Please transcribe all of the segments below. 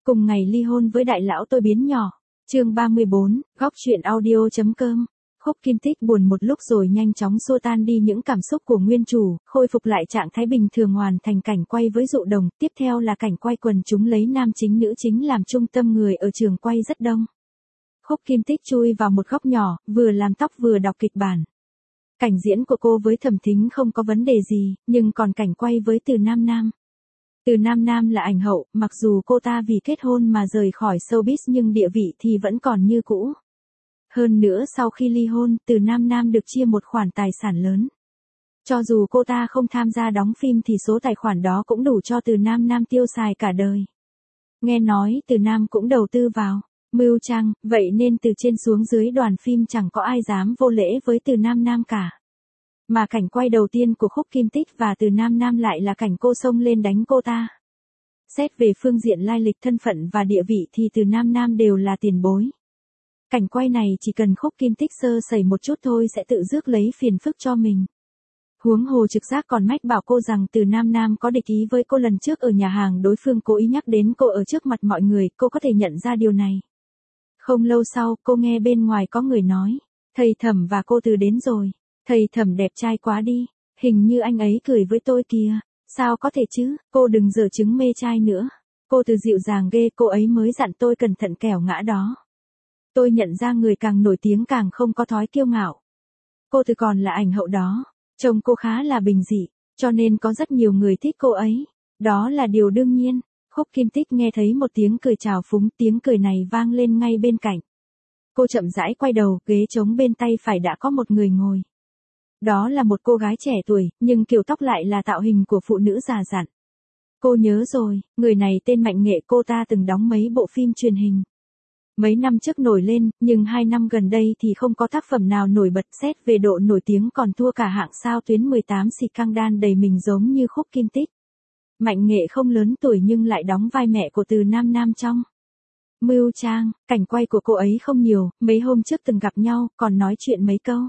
Cùng ngày ly hôn với đại lão tôi biến nhỏ. Chương 34, góc truyện audio.com. Khúc Kim Tích buồn một lúc rồi nhanh chóng xua tan đi những cảm xúc của nguyên chủ, khôi phục lại trạng thái bình thường, hoàn thành cảnh quay với Dụ Đồng. Tiếp theo là cảnh quay quần chúng lấy nam chính nữ chính làm trung tâm, người ở trường quay rất đông. Khúc Kim Tích chui vào một góc nhỏ, vừa làm tóc vừa đọc kịch bản. Cảnh diễn của cô với Thẩm Thính không có vấn đề gì, nhưng còn cảnh quay với Từ Nam Nam. Từ Nam Nam là ảnh hậu, mặc dù cô ta vì kết hôn mà rời khỏi showbiz nhưng địa vị thì vẫn còn như cũ. Hơn nữa sau khi ly hôn, Từ Nam Nam được chia một khoản tài sản lớn. Cho dù cô ta không tham gia đóng phim thì số tài khoản đó cũng đủ cho Từ Nam Nam tiêu xài cả đời. Nghe nói Từ Nam cũng đầu tư vào Mưu Trang, vậy nên từ trên xuống dưới đoàn phim chẳng có ai dám vô lễ với Từ Nam Nam cả. Mà cảnh quay đầu tiên của Khúc Kim Tích và Từ Nam Nam lại là cảnh cô xông lên đánh cô ta. Xét về phương diện lai lịch, thân phận và địa vị thì Từ Nam Nam đều là tiền bối. Cảnh quay này chỉ cần Khúc Kim Tích sơ sẩy một chút thôi sẽ tự rước lấy phiền phức cho mình. Huống hồ trực giác còn mách bảo cô rằng Từ Nam Nam có địch ý với cô lần trước ở nhà hàng, đối phương cố ý nhắc đến cô ở trước mặt mọi người, cô có thể nhận ra điều này. Không lâu sau, cô nghe bên ngoài có người nói, thầy Thẩm và cô Từ đến rồi. Thầy Thẩm đẹp trai quá đi, hình như anh ấy cười với tôi kìa. Sao có thể chứ, cô đừng giở trứng mê trai nữa. Cô Từ dịu dàng ghê, cô ấy mới dặn tôi cẩn thận kẻo ngã đó. Tôi nhận ra người càng nổi tiếng càng không có thói kiêu ngạo. Cô Từ còn là ảnh hậu đó, trông cô khá là bình dị, cho nên có rất nhiều người thích cô ấy. Đó là điều đương nhiên. Khúc Kim Tích nghe thấy một tiếng cười trào phúng, tiếng cười này vang lên ngay bên cạnh. Cô chậm rãi quay đầu, ghế trống bên tay phải đã có một người ngồi. Đó là một cô gái trẻ tuổi, nhưng kiểu tóc lại là tạo hình của phụ nữ già dặn. Cô nhớ rồi, người này tên Mạnh Nghệ, cô ta từng đóng mấy bộ phim truyền hình. Mấy năm trước nổi lên, nhưng 2 năm gần đây thì không có tác phẩm nào nổi bật, xét về độ nổi tiếng còn thua cả hạng sao tuyến 18 xì căng đan đầy mình giống như Khúc Kim Tích. Mạnh Nghệ không lớn tuổi nhưng lại đóng vai mẹ của Từ Nam Nam trong Mưu Trang. Cảnh quay của cô ấy không nhiều, mấy hôm trước từng gặp nhau, còn nói chuyện mấy câu.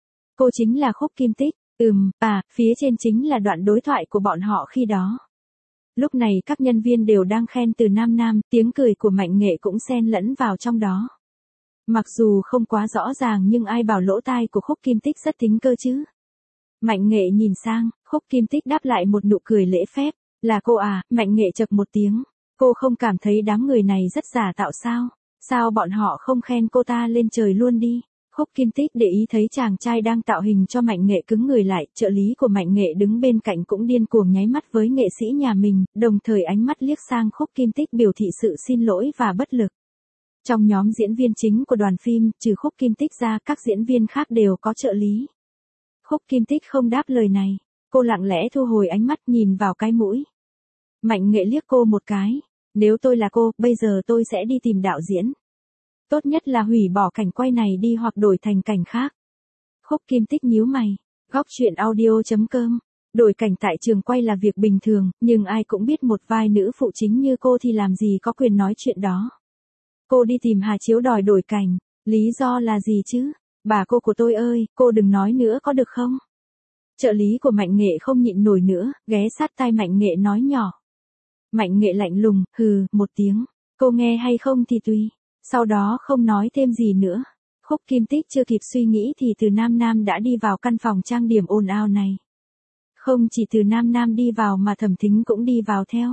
Cô chính là Khúc Kim Tích. Phía trên chính là đoạn đối thoại của bọn họ khi đó. Lúc này các nhân viên đều đang khen Từ Nam Nam, tiếng cười của Mạnh Nghệ cũng xen lẫn vào trong đó. Mặc dù không quá rõ ràng nhưng ai bảo lỗ tai của Khúc Kim Tích rất tính cơ chứ. Mạnh Nghệ nhìn sang, Khúc Kim Tích đáp lại một nụ cười lễ phép. Là cô à? Mạnh Nghệ chậc một tiếng. Cô không cảm thấy đám người này rất giả tạo sao? Sao bọn họ không khen cô ta lên trời luôn đi? Khúc Kim Tích để ý thấy chàng trai đang tạo hình cho Mạnh Nghệ cứng người lại, trợ lý của Mạnh Nghệ đứng bên cạnh cũng điên cuồng nháy mắt với nghệ sĩ nhà mình, đồng thời ánh mắt liếc sang Khúc Kim Tích biểu thị sự xin lỗi và bất lực. Trong nhóm diễn viên chính của đoàn phim, trừ Khúc Kim Tích ra, các diễn viên khác đều có trợ lý. Khúc Kim Tích không đáp lời này, cô lặng lẽ thu hồi ánh mắt nhìn vào cái mũi. Mạnh Nghệ liếc cô một cái, nếu tôi là cô, bây giờ tôi sẽ đi tìm đạo diễn. Tốt nhất là hủy bỏ cảnh quay này đi hoặc đổi thành cảnh khác. Khúc Kim Tích nhíu mày. Góc truyện audio.com. Đổi cảnh tại trường quay là việc bình thường, nhưng ai cũng biết một vai nữ phụ chính như cô thì làm gì có quyền nói chuyện đó. Cô đi tìm Hà Chiếu đòi đổi cảnh, lý do là gì chứ? Bà cô của tôi ơi, cô đừng nói nữa có được không? Trợ lý của Mạnh Nghệ không nhịn nổi nữa, ghé sát tai Mạnh Nghệ nói nhỏ. Mạnh Nghệ lạnh lùng, hừ, một tiếng. Cô nghe hay không thì tùy. Sau đó không nói thêm gì nữa. Khúc Kim Tích chưa kịp suy nghĩ thì Từ Nam Nam đã đi vào căn phòng trang điểm ồn ào này. Không chỉ Từ Nam Nam đi vào mà Thẩm Thính cũng đi vào theo.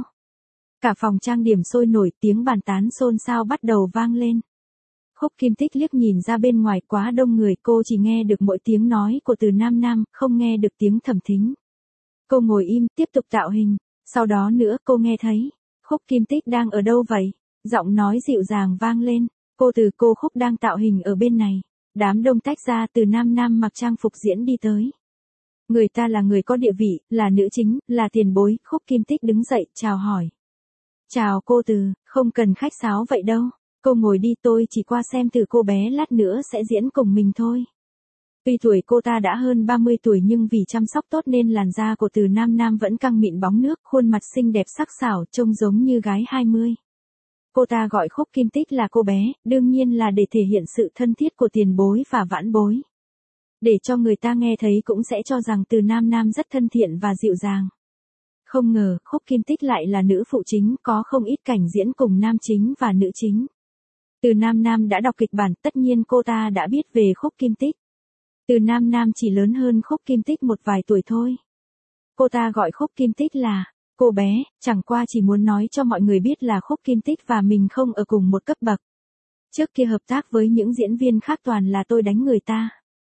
Cả phòng trang điểm sôi nổi, tiếng bàn tán xôn xao bắt đầu vang lên. Khúc Kim Tích liếc nhìn ra bên ngoài, quá đông người, cô chỉ nghe được mỗi tiếng nói của Từ Nam Nam, không nghe được tiếng Thẩm Thính. Cô ngồi im, tiếp tục tạo hình. Sau đó nữa cô nghe thấy, Khúc Kim Tích đang ở đâu vậy? Giọng nói dịu dàng vang lên, cô Từ, cô Khúc đang tạo hình ở bên này. Đám đông tách ra, Từ Nam Nam mặc trang phục diễn đi tới. Người ta là người có địa vị, là nữ chính, là tiền bối. Khúc Kim Tích đứng dậy, chào hỏi. Chào cô Từ, không cần khách sáo vậy đâu. Cô ngồi đi, tôi chỉ qua xem Từ cô bé lát nữa sẽ diễn cùng mình thôi. Tuy tuổi cô ta đã hơn 30 tuổi nhưng vì chăm sóc tốt nên làn da của Từ Nam Nam vẫn căng mịn bóng nước, khuôn mặt xinh đẹp sắc sảo, trông giống như gái 20. Cô ta gọi Khúc Kim Tích là cô bé, đương nhiên là để thể hiện sự thân thiết của tiền bối và vãn bối. Để cho người ta nghe thấy cũng sẽ cho rằng Từ Nam Nam rất thân thiện và dịu dàng. Không ngờ, Khúc Kim Tích lại là nữ phụ chính, có không ít cảnh diễn cùng nam chính và nữ chính. Từ Nam Nam đã đọc kịch bản, tất nhiên cô ta đã biết về Khúc Kim Tích. Từ Nam Nam chỉ lớn hơn Khúc Kim Tích một vài tuổi thôi. Cô ta gọi Khúc Kim Tích là cô bé, chẳng qua chỉ muốn nói cho mọi người biết là Khúc Kim Tích và mình không ở cùng một cấp bậc. Trước kia hợp tác với những diễn viên khác toàn là tôi đánh người ta.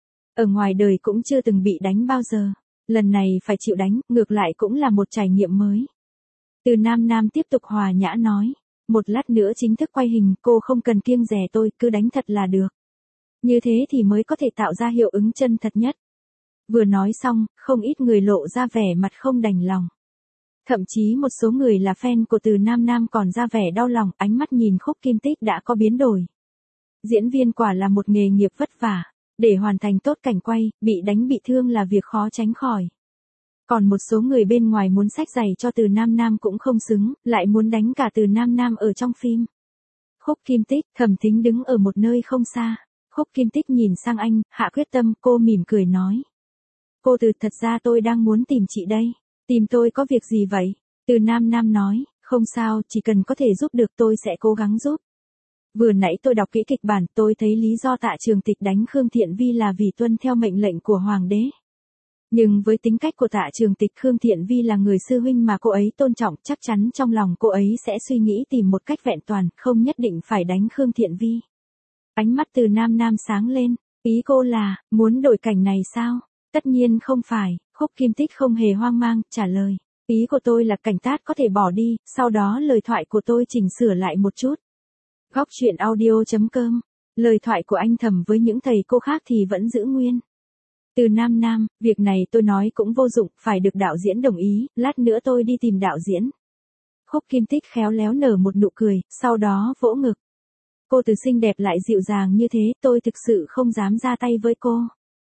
Ở ngoài đời cũng chưa từng bị đánh bao giờ. Lần này phải chịu đánh, ngược lại cũng là một trải nghiệm mới. Từ Nam Nam tiếp tục hòa nhã nói. Một lát nữa chính thức quay hình, cô không cần kiêng dè tôi, cứ đánh thật là được. Như thế thì mới có thể tạo ra hiệu ứng chân thật nhất. Vừa nói xong, không ít người lộ ra vẻ mặt không đành lòng. Thậm chí một số người là fan của Từ Nam Nam còn ra vẻ đau lòng, ánh mắt nhìn Khúc Kim Tích đã có biến đổi. Diễn viên quả là một nghề nghiệp vất vả. Để hoàn thành tốt cảnh quay, bị đánh bị thương là việc khó tránh khỏi. Còn một số người bên ngoài muốn xách giày cho Từ Nam Nam cũng không xứng, lại muốn đánh cả Từ Nam Nam ở trong phim. Khúc Kim Tích, Thẩm Thính đứng ở một nơi không xa. Khúc Kim Tích nhìn sang anh, hạ quyết tâm, cô mỉm cười nói. Cô Từ, thật ra tôi đang muốn tìm chị đây. Tìm tôi có việc gì vậy? Từ Nam Nam nói, không sao, chỉ cần có thể giúp được tôi sẽ cố gắng giúp. Vừa nãy tôi đọc kỹ kịch bản, tôi thấy lý do Tạ Trường Tịch đánh Khương Thiện Vi là vì tuân theo mệnh lệnh của Hoàng đế. Nhưng với tính cách của Tạ Trường Tịch, Khương Thiện Vi là người sư huynh mà cô ấy tôn trọng, chắc chắn trong lòng cô ấy sẽ suy nghĩ tìm một cách vẹn toàn, không nhất định phải đánh Khương Thiện Vi. Ánh mắt Từ Nam Nam sáng lên, ý cô là, muốn đổi cảnh này sao? Tất nhiên không phải, Khúc Kim Tích không hề hoang mang, trả lời. Ý của tôi là cảnh tát có thể bỏ đi, sau đó lời thoại của tôi chỉnh sửa lại một chút. Góc truyện audio.com. Lời thoại của anh Thẩm với những thầy cô khác thì vẫn giữ nguyên. Từ Nam Nam, việc này tôi nói cũng vô dụng, phải được đạo diễn đồng ý, lát nữa tôi đi tìm đạo diễn. Khúc Kim Tích khéo léo nở một nụ cười, sau đó vỗ ngực. Cô Từ xinh đẹp lại dịu dàng như thế, tôi thực sự không dám ra tay với cô.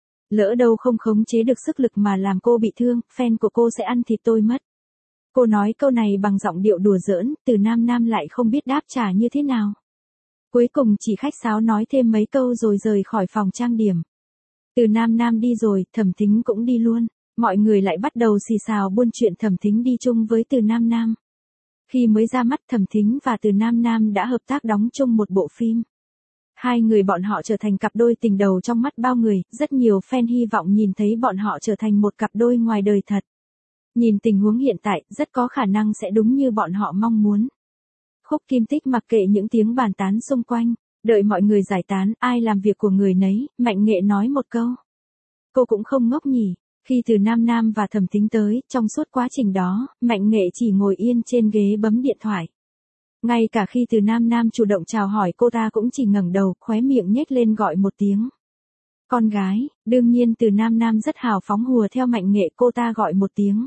Lỡ đâu không khống chế được sức lực mà làm cô bị thương, fan của cô sẽ ăn thịt tôi mất. Cô nói câu này bằng giọng điệu đùa giỡn, Từ Nam Nam lại không biết đáp trả như thế nào. Cuối cùng chỉ khách sáo nói thêm mấy câu rồi rời khỏi phòng trang điểm. Từ Nam Nam đi rồi, Thẩm Thính cũng đi luôn. Mọi người lại bắt đầu xì xào buôn chuyện Thẩm Thính đi chung với Từ Nam Nam. Khi mới ra mắt, Thẩm Thính và Từ Nam Nam đã hợp tác đóng chung một bộ phim. Hai người bọn họ trở thành cặp đôi tình đầu trong mắt bao người, rất nhiều fan hy vọng nhìn thấy bọn họ trở thành một cặp đôi ngoài đời thật. Nhìn tình huống hiện tại, rất có khả năng sẽ đúng như bọn họ mong muốn. Khúc Kim Tích mặc kệ những tiếng bàn tán xung quanh, đợi mọi người giải tán, ai làm việc của người nấy, Mạnh Nghệ nói một câu. Cô cũng không ngốc nhỉ, khi Từ Nam Nam và Thẩm Thính tới, trong suốt quá trình đó, Mạnh Nghệ chỉ ngồi yên trên ghế bấm điện thoại. Ngay cả khi Từ Nam Nam chủ động chào hỏi cô ta cũng chỉ ngẩng đầu, khóe miệng nhếch lên gọi một tiếng. Con gái, đương nhiên Từ Nam Nam rất hào phóng hùa theo Mạnh Nghệ, cô ta gọi một tiếng.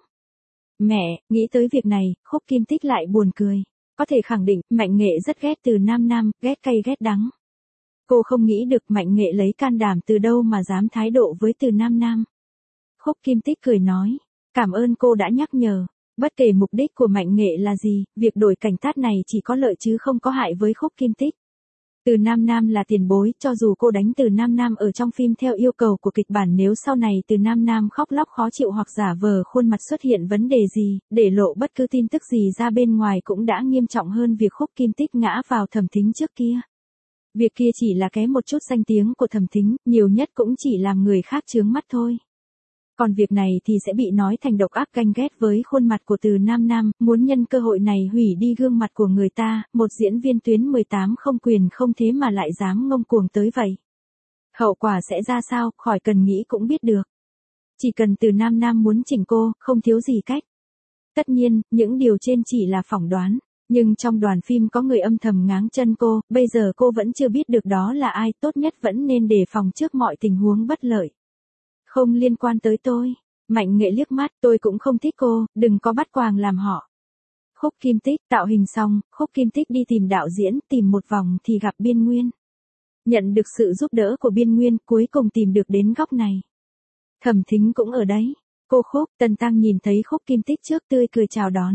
Mẹ, nghĩ tới việc này, Khúc Kim Tích lại buồn cười. Có thể khẳng định, Mạnh Nghệ rất ghét Từ Nam Nam, ghét cay ghét đắng. Cô không nghĩ được Mạnh Nghệ lấy can đảm từ đâu mà dám thái độ với Từ Nam Nam. Khúc Kim Tích cười nói, cảm ơn cô đã nhắc nhở. Bất kể mục đích của Mạnh Nghệ là gì, việc đổi cảnh tát này chỉ có lợi chứ không có hại với Khúc Kim Tích. Từ Nam Nam là tiền bối, cho dù cô đánh Từ Nam Nam ở trong phim theo yêu cầu của kịch bản, nếu sau này Từ Nam Nam khóc lóc khó chịu hoặc giả vờ khuôn mặt xuất hiện vấn đề gì, để lộ bất cứ tin tức gì ra bên ngoài cũng đã nghiêm trọng hơn việc Khúc Kim Tích ngã vào Thẩm Thính trước kia. Việc kia chỉ là kém một chút danh tiếng của Thẩm Thính, nhiều nhất cũng chỉ làm người khác chướng mắt thôi. Còn việc này thì sẽ bị nói thành độc ác ganh ghét với khuôn mặt của Từ Nam Nam, muốn nhân cơ hội này hủy đi gương mặt của người ta, một diễn viên tuyến 18 không quyền không thế mà lại dám ngông cuồng tới vậy. Hậu quả sẽ ra sao, khỏi cần nghĩ cũng biết được. Chỉ cần Từ Nam Nam muốn chỉnh cô, không thiếu gì cách. Tất nhiên, những điều trên chỉ là phỏng đoán, nhưng trong đoàn phim có người âm thầm ngáng chân cô, bây giờ cô vẫn chưa biết được đó là ai, tốt nhất vẫn nên đề phòng trước mọi tình huống bất lợi. Không liên quan tới tôi. Mạnh Nghệ liếc mắt, tôi cũng không thích cô, đừng có bắt quàng làm họ. Khúc Kim Tích, tạo hình xong, Khúc Kim Tích đi tìm đạo diễn, tìm một vòng thì gặp Biên Nguyên. Nhận được sự giúp đỡ của Biên Nguyên, cuối cùng tìm được đến góc này. Thẩm Thính cũng ở đấy. Cô Khúc, Tần Tăng nhìn thấy Khúc Kim Tích trước tươi cười chào đón.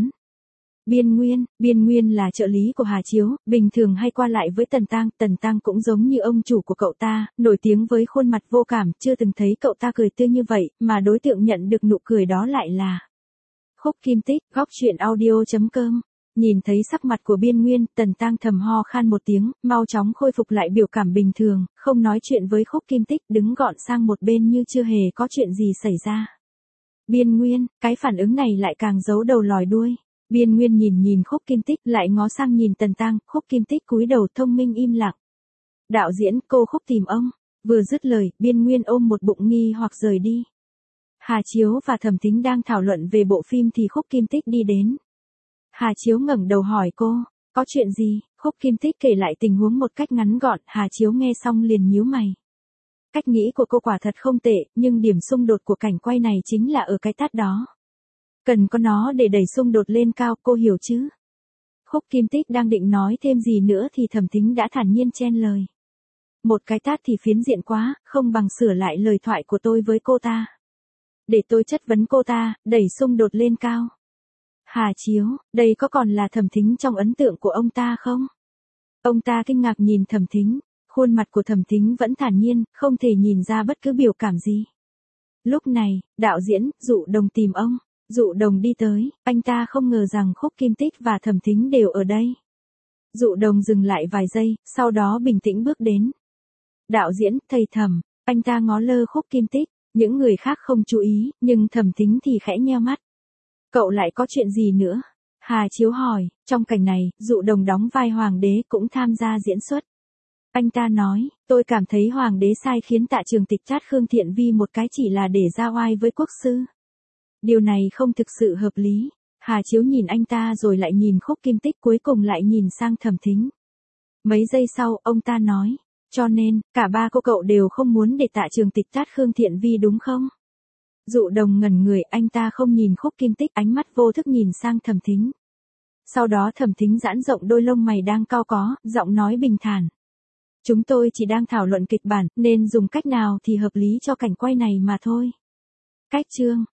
Biên Nguyên là trợ lý của Hà Chiếu, bình thường hay qua lại với Tần Tăng cũng giống như ông chủ của cậu ta, nổi tiếng với khuôn mặt vô cảm, chưa từng thấy cậu ta cười tươi như vậy, mà đối tượng nhận được nụ cười đó lại là Khúc Kim Tích, góc truyện audio.com. Nhìn thấy sắc mặt của Biên Nguyên, Tần Tăng thầm ho khan một tiếng, mau chóng khôi phục lại biểu cảm bình thường, không nói chuyện với Khúc Kim Tích, đứng gọn sang một bên như chưa hề có chuyện gì xảy ra. Biên Nguyên, cái phản ứng này lại càng giấu đầu lòi đuôi. Biên Nguyên nhìn Khúc Kim Tích, lại ngó sang nhìn Tần Tăng, Khúc Kim Tích cúi đầu thông minh im lặng. Đạo diễn, cô Khúc tìm ông. Vừa dứt lời, Biên Nguyên ôm một bụng nghi hoặc rời đi. Hà Chiếu và Thẩm Thính đang thảo luận về bộ phim thì Khúc Kim Tích đi đến. Hà Chiếu ngẩng đầu hỏi cô, có chuyện gì? Khúc Kim Tích kể lại tình huống một cách ngắn gọn, Hà Chiếu nghe xong liền nhíu mày. Cách nghĩ của cô quả thật không tệ, nhưng điểm xung đột của cảnh quay này chính là ở cái tát đó. Cần có nó để đẩy xung đột lên cao, cô hiểu chứ? Khúc Kim Tích đang định nói thêm gì nữa thì Thẩm Thính đã thản nhiên chen lời. Một cái tát thì phiến diện quá, không bằng sửa lại lời thoại của tôi với cô ta. Để tôi chất vấn cô ta, đẩy xung đột lên cao. Hà Chiếu, đây có còn là Thẩm Thính trong ấn tượng của ông ta không? Ông ta kinh ngạc nhìn Thẩm Thính, khuôn mặt của Thẩm Thính vẫn thản nhiên, không thể nhìn ra bất cứ biểu cảm gì. Lúc này, đạo diễn, Dụ Đồng tìm ông. Dụ Đồng đi tới, anh ta không ngờ rằng Khúc Kim Tích và Thẩm Thính đều ở đây. Dụ Đồng dừng lại vài giây, sau đó bình tĩnh bước đến. Đạo diễn, thầy Thẩm, anh ta ngó lơ Khúc Kim Tích, những người khác không chú ý, nhưng Thẩm Thính thì khẽ nheo mắt. Cậu lại có chuyện gì nữa? Hà Chiếu hỏi, trong cảnh này, Dụ Đồng đóng vai Hoàng đế cũng tham gia diễn xuất. Anh ta nói, tôi cảm thấy Hoàng đế sai khiến Tạ Trường Tịch chát Khương Thiện Vi một cái chỉ là để ra oai với quốc sư. Điều này không thực sự hợp lý. Hà Chiếu nhìn anh ta rồi lại nhìn Khúc Kim Tích, cuối cùng lại nhìn sang Thẩm Thính. Mấy giây sau, ông ta nói, cho nên, cả ba cô cậu đều không muốn để Tạ Trường Tịch chát Khương Thiện Vi đúng không? Dụ Đồng ngẩn người, anh ta không nhìn Khúc Kim Tích, ánh mắt vô thức nhìn sang Thẩm Thính. Sau đó Thẩm Thính giãn rộng đôi lông mày đang cau có, giọng nói bình thản. Chúng tôi chỉ đang thảo luận kịch bản, nên dùng cách nào thì hợp lý cho cảnh quay này mà thôi. Cách chương.